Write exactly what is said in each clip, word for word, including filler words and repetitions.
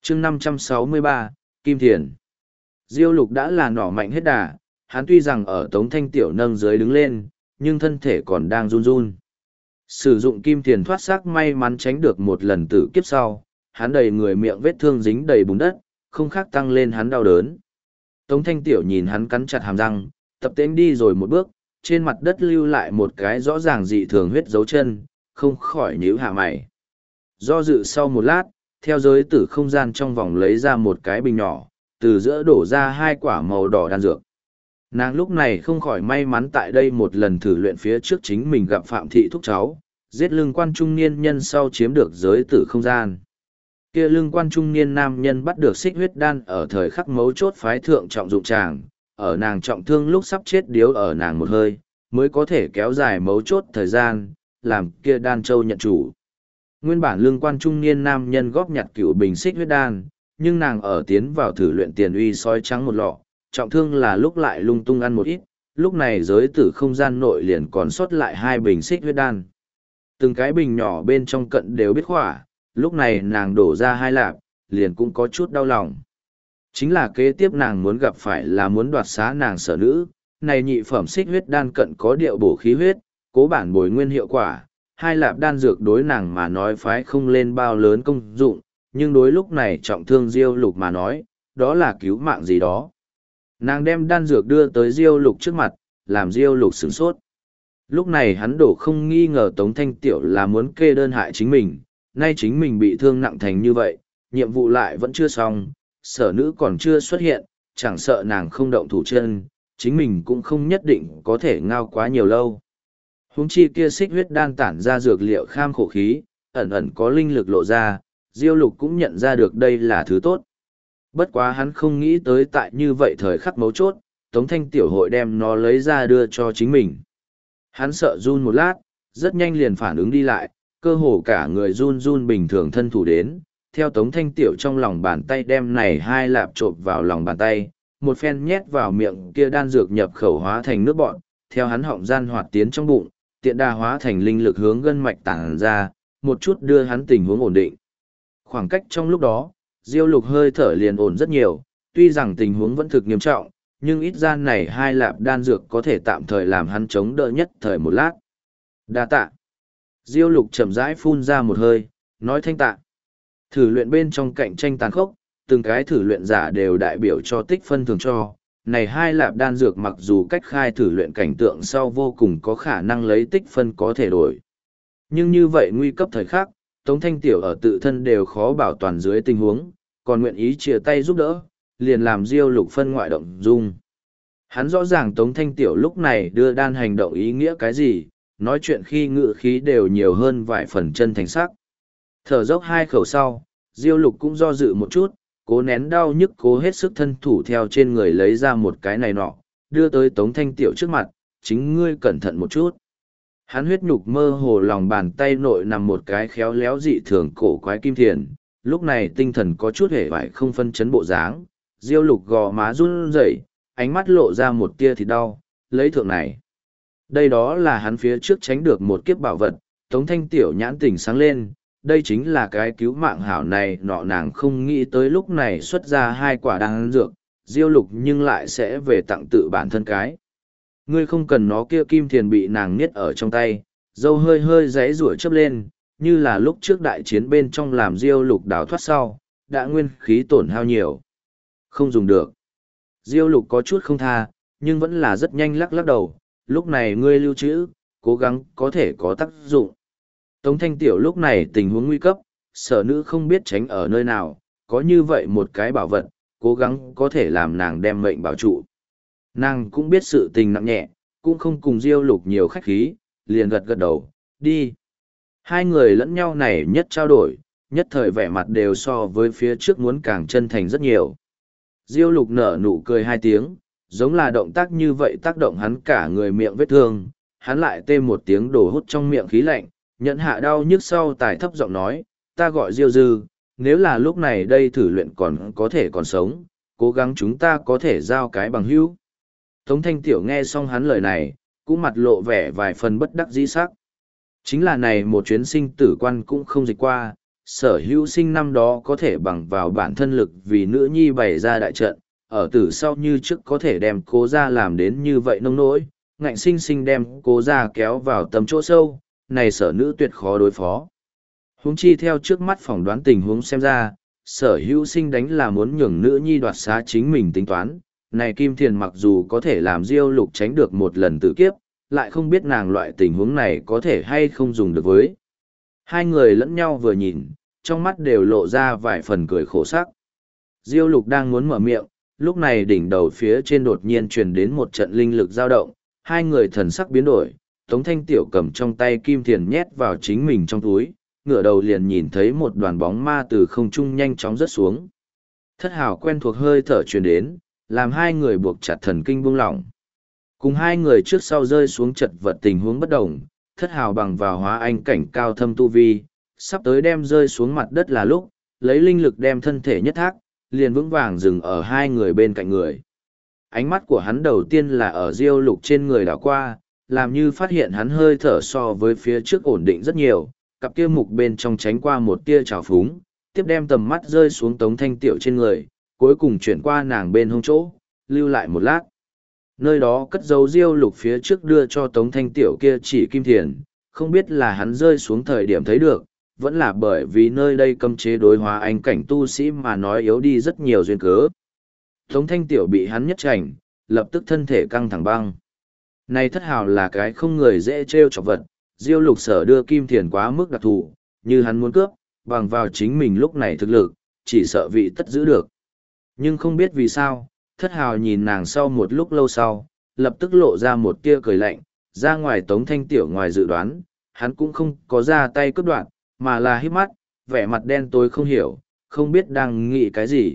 chương năm trăm sáu mươi ba, Kim Thiền. Diêu Lục đã là nỏ mạnh hết đà, hắn tuy rằng ở Tống Thanh Tiểu nâng dưới đứng lên, nhưng thân thể còn đang run run. Sử dụng Kim Thiền thoát xác may mắn tránh được một lần tử kiếp sau, hắn đầy người miệng vết thương dính đầy bùn đất, không khác tăng lên hắn đau đớn. Tống Thanh Tiểu nhìn hắn cắn chặt hàm răng, tập tễnh đi rồi một bước, trên mặt đất lưu lại một cái rõ ràng dị thường huyết dấu chân, không khỏi nhíu hạ mày. Do dự sau một lát, theo giới tử không gian trong vòng lấy ra một cái bình nhỏ, từ giữa đổ ra hai quả màu đỏ đan dược. Nàng lúc này không khỏi may mắn tại đây một lần thử luyện phía trước chính mình gặp Phạm Thị thúc cháu, giết lương quan trung niên nhân sau chiếm được giới tử không gian. Kia lương quan trung niên nam nhân bắt được xích huyết đan ở thời khắc mấu chốt phái thượng trọng dụng tràng, ở nàng trọng thương lúc sắp chết điếu ở nàng một hơi, mới có thể kéo dài mấu chốt thời gian, làm kia đan châu nhận chủ. Nguyên bản lương quan trung niên nam nhân góp nhặt cựu bình xích huyết đan, nhưng nàng ở tiến vào thử luyện tiền uy sói trắng một lọ, trọng thương là lúc lại lung tung ăn một ít, lúc này giới tử không gian nội liền còn sót lại hai bình xích huyết đan. Từng cái bình nhỏ bên trong cận đều biết khỏa, lúc này nàng đổ ra hai lạp, liền cũng có chút đau lòng. Chính là kế tiếp nàng muốn gặp phải là muốn đoạt xá nàng sở nữ, này nhị phẩm xích huyết đan cận có điệu bổ khí huyết, cố bản bồi nguyên hiệu quả, hai lạp đan dược đối nàng mà nói phái không lên bao lớn công dụng, nhưng đối lúc này trọng thương Diêu Lục mà nói, đó là cứu mạng gì đó. Nàng đem đan dược đưa tới Diêu Lục trước mặt, làm Diêu Lục sửng sốt. Lúc này hắn đổ không nghi ngờ Tống Thanh Tiểu là muốn kê đơn hại chính mình, nay chính mình bị thương nặng thành như vậy, nhiệm vụ lại vẫn chưa xong, sở nữ còn chưa xuất hiện, chẳng sợ nàng không động thủ chân, chính mình cũng không nhất định có thể ngao quá nhiều lâu. Huống chi kia xích huyết đan tản ra dược liệu kham khổ khí, ẩn ẩn có linh lực lộ ra, Diêu Lục cũng nhận ra được đây là thứ tốt. Bất quá hắn không nghĩ tới tại như vậy thời khắc mấu chốt, Tống Thanh Tiểu hội đem nó lấy ra đưa cho chính mình. Hắn sợ run một lát, rất nhanh liền phản ứng đi lại, cơ hồ cả người run run bình thường thân thủ đến, theo Tống Thanh Tiểu trong lòng bàn tay đem này hai lạp trộn vào lòng bàn tay, một phen nhét vào miệng kia đan dược nhập khẩu hóa thành nước bọn, theo hắn họng gian hoạt tiến trong bụng, tiện đa hóa thành linh lực hướng gân mạch tản ra, một chút đưa hắn tình huống ổn định. Khoảng cách trong lúc đó, Diêu Lục hơi thở liền ổn rất nhiều, tuy rằng tình huống vẫn thực nghiêm trọng, nhưng ít ra này hai lạp đan dược có thể tạm thời làm hắn chống đỡ nhất thời một lát. Đa tạ. Diêu Lục chậm rãi phun ra một hơi, nói thanh tạ. Thử luyện bên trong cạnh tranh tàn khốc, từng cái thử luyện giả đều đại biểu cho tích phân thường cho. Này hai lạp đan dược mặc dù cách khai thử luyện cảnh tượng sau vô cùng có khả năng lấy tích phân có thể đổi. Nhưng như vậy nguy cấp thời khắc, Tống Thanh Tiểu ở tự thân đều khó bảo toàn dưới tình huống, còn nguyện ý chia tay giúp đỡ, liền làm Diêu Lục phân ngoại động dung. Hắn rõ ràng Tống Thanh Tiểu lúc này đưa đan hành động ý nghĩa cái gì, nói chuyện khi ngự khí đều nhiều hơn vài phần chân thành sắc. Thở dốc hai khẩu sau, Diêu Lục cũng do dự một chút, cố nén đau nhức cố hết sức thân thủ theo trên người lấy ra một cái này nọ, đưa tới Tống Thanh Tiểu trước mặt, chính ngươi cẩn thận một chút. Hắn huyết nhục mơ hồ lòng bàn tay nội nằm một cái khéo léo dị thường cổ quái kim thiền, lúc này tinh thần có chút hề vải không phân chấn bộ dáng, Diêu Lục gò má run rẩy, ánh mắt lộ ra một tia thì đau, lấy thượng này. Đây đó là hắn phía trước tránh được một kiếp bảo vật, Tống Thanh Tiểu nhãn tỉnh sáng lên, đây chính là cái cứu mạng hảo này nọ nàng không nghĩ tới lúc này xuất ra hai quả đan dược, Diêu Lục nhưng lại sẽ về tặng tự bản thân cái. Ngươi không cần nó kia kim thiền bị nàng niết ở trong tay, dâu hơi hơi giãy rủa chớp lên, như là lúc trước đại chiến bên trong làm Diêu Lục đào thoát sau, đã nguyên khí tổn hao nhiều. Không dùng được. Diêu Lục có chút không tha, nhưng vẫn là rất nhanh lắc lắc đầu, lúc này ngươi lưu trữ, cố gắng có thể có tác dụng. Tống Thanh Tiểu lúc này tình huống nguy cấp, sở nữ không biết tránh ở nơi nào, có như vậy một cái bảo vật, cố gắng có thể làm nàng đem mệnh bảo trụ. Nàng cũng biết sự tình nặng nhẹ, cũng không cùng Diêu Lục nhiều khách khí, liền gật gật đầu, đi. Hai người lẫn nhau này nhất trao đổi, nhất thời vẻ mặt đều so với phía trước muốn càng chân thành rất nhiều. Diêu Lục nở nụ cười hai tiếng, giống là động tác như vậy tác động hắn cả người miệng vết thương, hắn lại tê một tiếng đổ hút trong miệng khí lạnh, nhận hạ đau nhức sau tài thấp giọng nói, ta gọi Diêu Dư, nếu là lúc này đây thử luyện còn có thể còn sống, cố gắng chúng ta có thể giao cái bằng hữu. Tống Thanh Tiểu nghe xong hắn lời này, cũng mặt lộ vẻ vài phần bất đắc dĩ sắc. Chính là này một chuyến sinh tử quan cũng không dịch qua, Sở hữu sinh năm đó có thể bằng vào bản thân lực vì nữ nhi bày ra đại trận, ở tử sau như trước có thể đem cố gia làm đến như vậy nông nỗi, ngạnh sinh sinh đem cố gia kéo vào tầm chỗ sâu, này sở nữ tuyệt khó đối phó. Huống chi theo trước mắt phỏng đoán tình huống xem ra, sở hữu sinh đánh là muốn nhường nữ nhi đoạt xá chính mình tính toán, này Kim Thiền mặc dù có thể làm Diêu Lục tránh được một lần tử kiếp, lại không biết nàng loại tình huống này có thể hay không dùng được với. Hai người lẫn nhau vừa nhìn, trong mắt đều lộ ra vài phần cười khổ sắc. Diêu Lục đang muốn mở miệng, lúc này đỉnh đầu phía trên đột nhiên truyền đến một trận linh lực dao động, hai người thần sắc biến đổi, Tống Thanh Tiểu cầm trong tay Kim Thiền nhét vào chính mình trong túi, ngửa đầu liền nhìn thấy một đoàn bóng ma từ không trung nhanh chóng rớt xuống. Thất hào quen thuộc hơi thở truyền đến, làm hai người buộc chặt thần kinh buông lỏng. Cùng hai người trước sau rơi xuống chật vật tình huống bất đồng, thất hào bằng vào hóa anh cảnh cao thâm tu vi, sắp tới đem rơi xuống mặt đất là lúc, lấy linh lực đem thân thể nhất thác, liền vững vàng dừng ở hai người bên cạnh người. Ánh mắt của hắn đầu tiên là ở Diêu Lục trên người đảo qua, làm như phát hiện hắn hơi thở so với phía trước ổn định rất nhiều, cặp kia mục bên trong tránh qua một tia trào phúng, tiếp đem tầm mắt rơi xuống Tống Thanh Tiểu trên người, cuối cùng chuyển qua nàng bên hông chỗ, lưu lại một lát. Nơi đó cất dấu Diêu Lục phía trước đưa cho Tống Thanh Tiểu kia chỉ Kim Thiền, không biết là hắn rơi xuống thời điểm thấy được, vẫn là bởi vì nơi đây cấm chế đối hóa anh cảnh tu sĩ mà nói yếu đi rất nhiều duyên cớ. Tống Thanh Tiểu bị hắn nhất chảnh, lập tức thân thể căng thẳng băng. Này thất hào là cái không người dễ trêu chọc vật, Diêu Lục sở đưa Kim Thiền quá mức đặc thù, như hắn muốn cướp, bằng vào chính mình lúc này thực lực, chỉ sợ vị tất giữ được. Nhưng không biết vì sao, thất hào nhìn nàng sau một lúc lâu sau, lập tức lộ ra một tia cười lạnh, ra ngoài Tống Thanh Tiểu ngoài dự đoán, hắn cũng không có ra tay cướp đoạn, mà là híp mắt, vẻ mặt đen tối không hiểu, không biết đang nghĩ cái gì.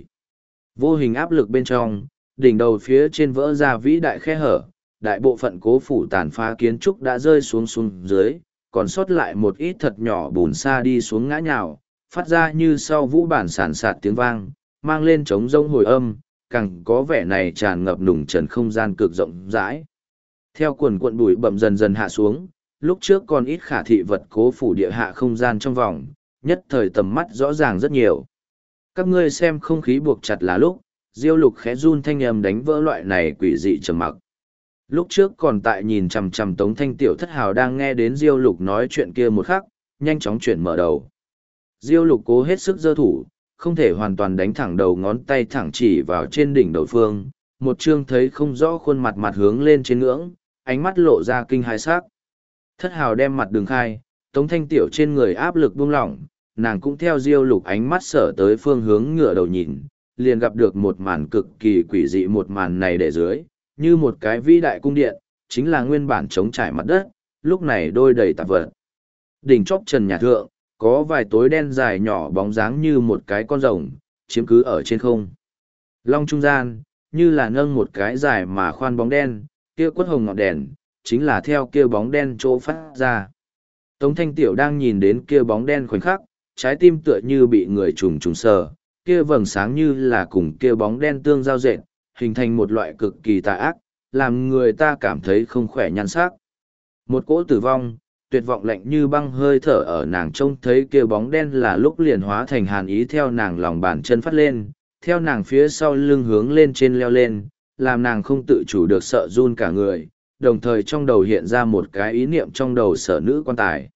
Vô hình áp lực bên trong, đỉnh đầu phía trên vỡ ra vĩ đại khe hở, đại bộ phận cố phủ tàn phá kiến trúc đã rơi xuống xuống dưới, còn sót lại một ít thật nhỏ bùn xa đi xuống ngã nhào, phát ra như sau vũ bản sản sạt tiếng vang, mang lên trống rông hồi âm, càng có vẻ này tràn ngập nùng trần không gian cực rộng rãi. Theo quần cuộn bụi bậm dần dần hạ xuống, lúc trước còn ít khả thị vật cố phủ địa hạ không gian trong vòng, nhất thời tầm mắt rõ ràng rất nhiều. Các ngươi xem không khí buộc chặt là lúc, Diêu Lục khẽ run thanh âm đánh vỡ loại này quỷ dị trầm mặc. Lúc trước còn tại nhìn chằm chằm Tống Thanh Tiểu thất hào đang nghe đến Diêu Lục nói chuyện kia một khắc, nhanh chóng chuyển mở đầu. Diêu Lục cố hết sức giơ thủ, không thể hoàn toàn đánh thẳng đầu ngón tay thẳng chỉ vào trên đỉnh đầu phương, một chương thấy không rõ khuôn mặt mặt hướng lên trên ngưỡng, ánh mắt lộ ra kinh hãi sắc. Thất hào đem mặt đường khai, Tống Thanh Tiểu trên người áp lực buông lỏng, nàng cũng theo Diêu Lục ánh mắt sở tới phương hướng ngửa đầu nhìn, liền gặp được một màn cực kỳ quỷ dị. Một màn này để dưới, như một cái vĩ đại cung điện, chính là nguyên bản trống trải mặt đất, lúc này đôi đầy tạp vật. Đỉnh chóp trần nhà thượng, có vài tối đen dài nhỏ bóng dáng như một cái con rồng, chiếm cứ ở trên không. Long trung gian, như là nâng một cái dài mà khoan bóng đen, kia quất hồng ngọn đèn, chính là theo kia bóng đen chỗ phát ra. Tống Thanh Tiểu đang nhìn đến kia bóng đen khoảnh khắc, trái tim tựa như bị người trùng trùng sờ, kia vầng sáng như là cùng kia bóng đen tương giao dệt, hình thành một loại cực kỳ tà ác, làm người ta cảm thấy không khỏe nhan sắc. Một cỗ tử vong, tuyệt vọng lạnh như băng hơi thở ở nàng trông thấy kia bóng đen là lúc liền hóa thành hàn ý theo nàng lòng bàn chân phát lên, theo nàng phía sau lưng hướng lên trên leo lên, làm nàng không tự chủ được sợ run cả người, đồng thời trong đầu hiện ra một cái ý niệm trong đầu sở nữ quan tài.